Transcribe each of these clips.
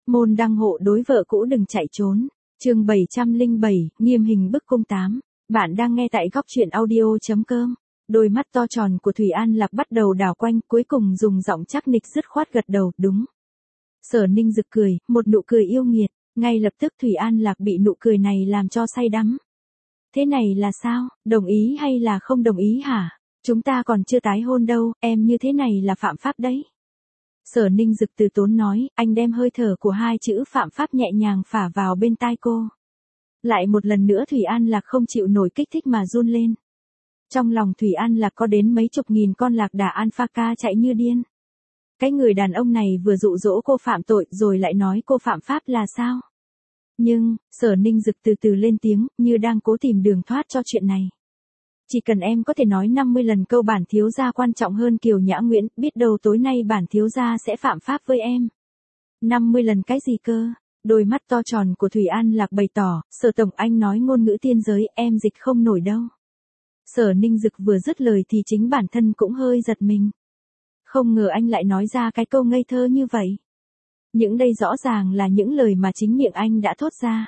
Môn đăng hộ đối vợ cũ đừng chạy trốn. Chương 707, nghiêm hình bức cung 8. Bạn đang nghe tại góc truyện audio.com. Đôi mắt to tròn của Thủy An Lạc bắt đầu đảo quanh, cuối cùng dùng giọng chắc nịch dứt khoát gật đầu, đúng. Sở Ninh rực cười, một nụ cười yêu nghiệt, ngay lập tức Thủy An Lạc bị nụ cười này làm cho say đắm. Thế này là sao, đồng ý hay là không đồng ý hả? Chúng ta còn chưa tái hôn đâu, em như thế này là phạm pháp đấy. Sở Ninh Dực từ tốn nói, anh đem hơi thở của hai chữ phạm pháp nhẹ nhàng phả vào bên tai cô. Lại một lần nữa Thủy An Lạc không chịu nổi kích thích mà run lên. Trong lòng Thủy An Lạc có đến mấy chục nghìn con lạc đà alpha chạy như điên. Cái người đàn ông này vừa dụ dỗ cô phạm tội rồi lại nói cô phạm pháp là sao? Nhưng, Sở Ninh Dực từ từ lên tiếng, như đang cố tìm đường thoát cho chuyện này. Chỉ cần em có thể nói 50 lần câu bản thiếu gia quan trọng hơn Kiều Nhã Nguyễn, biết đâu tối nay bản thiếu gia sẽ phạm pháp với em. 50 lần cái gì cơ? Đôi mắt to tròn của Thủy An Lạc bày tỏ, Sở tổng anh nói ngôn ngữ tiên giới, em dịch không nổi đâu. Sở Ninh Dực vừa dứt lời thì chính bản thân cũng hơi giật mình. Không ngờ anh lại nói ra cái câu ngây thơ như vậy. Những đây rõ ràng là những lời mà chính miệng anh đã thốt ra.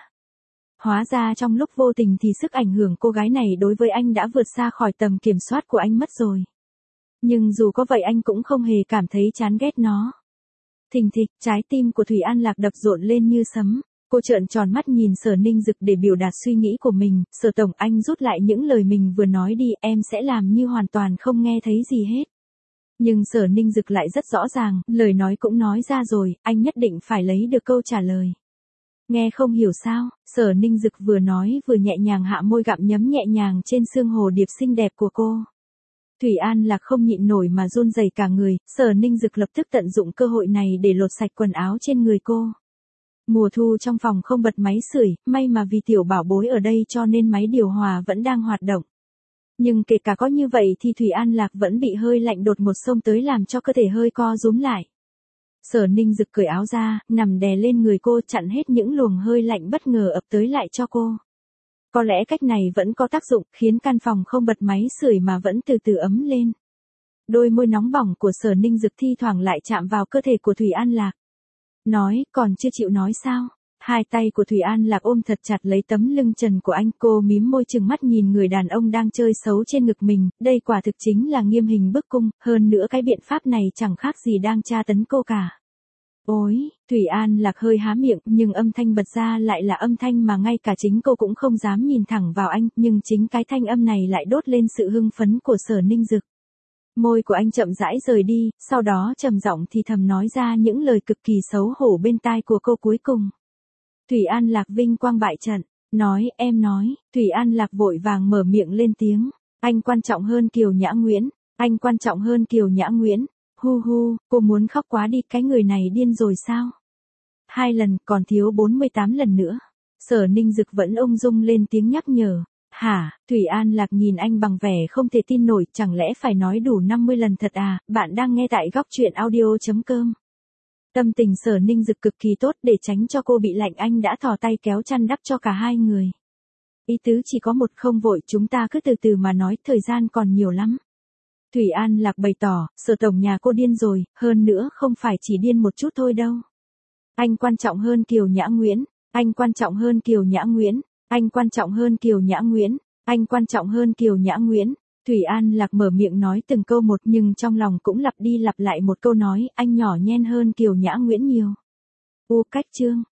Hóa ra trong lúc vô tình thì sức ảnh hưởng cô gái này đối với anh đã vượt xa khỏi tầm kiểm soát của anh mất rồi. Nhưng dù có vậy anh cũng không hề cảm thấy chán ghét nó. Thình thịch, trái tim của Thủy An Lạc đập rộn lên như sấm. Cô trợn tròn mắt nhìn Sở Ninh Dực để biểu đạt suy nghĩ của mình. Sở tổng anh rút lại những lời mình vừa nói đi, em sẽ làm như hoàn toàn không nghe thấy gì hết. Nhưng Sở Ninh Dực lại rất rõ ràng, lời nói cũng nói ra rồi, anh nhất định phải lấy được câu trả lời. Nghe không hiểu sao, Sở Ninh Dực vừa nói vừa nhẹ nhàng hạ môi gặm nhấm nhẹ nhàng trên xương hồ điệp xinh đẹp của cô. Thủy An Lạc không nhịn nổi mà run rẩy cả người, Sở Ninh Dực lập tức tận dụng cơ hội này để lột sạch quần áo trên người cô. Mùa thu trong phòng không bật máy sưởi, may mà vì tiểu bảo bối ở đây cho nên máy điều hòa vẫn đang hoạt động. Nhưng kể cả có như vậy thì Thủy An Lạc vẫn bị hơi lạnh đột ngột xông tới làm cho cơ thể hơi co rúm lại. Sở Ninh Dực cởi áo ra, nằm đè lên người cô chặn hết những luồng hơi lạnh bất ngờ ập tới lại cho cô. Có lẽ cách này vẫn có tác dụng, khiến căn phòng không bật máy sưởi mà vẫn từ từ ấm lên. Đôi môi nóng bỏng của Sở Ninh Dực thi thoảng lại chạm vào cơ thể của Thủy An Lạc. Nói, còn chưa chịu nói sao? Hai tay của Thủy An Lạc ôm thật chặt lấy tấm lưng trần của anh, cô mím môi trừng mắt nhìn người đàn ông đang chơi xấu trên ngực mình, đây quả thực chính là nghiêm hình bức cung, hơn nữa cái biện pháp này chẳng khác gì đang tra tấn cô cả. Ôi, Thủy An Lạc hơi há miệng, nhưng âm thanh bật ra lại là âm thanh mà ngay cả chính cô cũng không dám nhìn thẳng vào anh, nhưng chính cái thanh âm này lại đốt lên sự hưng phấn của Sở Ninh Dực. Môi của anh chậm rãi rời đi, sau đó trầm giọng thì thầm nói ra những lời cực kỳ xấu hổ bên tai của cô cuối cùng. Thủy An Lạc vinh quang bại trận, nói, em nói, Thủy An Lạc vội vàng mở miệng lên tiếng, anh quan trọng hơn Kiều Nhã Nguyễn, anh quan trọng hơn Kiều Nhã Nguyễn, hu hu, cô muốn khóc quá đi, cái người này điên rồi sao? 2 lần, còn thiếu 48 lần nữa. Sở Ninh Dực vẫn ung dung lên tiếng nhắc nhở. Hả, Thủy An Lạc nhìn anh bằng vẻ không thể tin nổi, chẳng lẽ phải nói đủ 50 lần thật à? Bạn đang nghe tại góc truyện audio.com. Tâm tình Sở Ninh Dực cực kỳ tốt, để tránh cho cô bị lạnh anh đã thò tay kéo chăn đắp cho cả hai người. Ý tứ chỉ có một, không vội, chúng ta cứ từ từ mà nói, thời gian còn nhiều lắm. Thủy An Lạc bày tỏ, Sở tổng nhà cô điên rồi, hơn nữa không phải chỉ điên một chút thôi đâu. Anh quan trọng hơn Kiều Nhã Nguyễn, anh quan trọng hơn Kiều Nhã Nguyễn, anh quan trọng hơn Kiều Nhã Nguyễn, anh quan trọng hơn Kiều Nhã Nguyễn. Thủy An Lạc mở miệng nói từng câu một, nhưng trong lòng cũng lặp đi lặp lại một câu nói, anh nhỏ nhen hơn Kiều Nhã Nguyễn nhiều. Cách chương,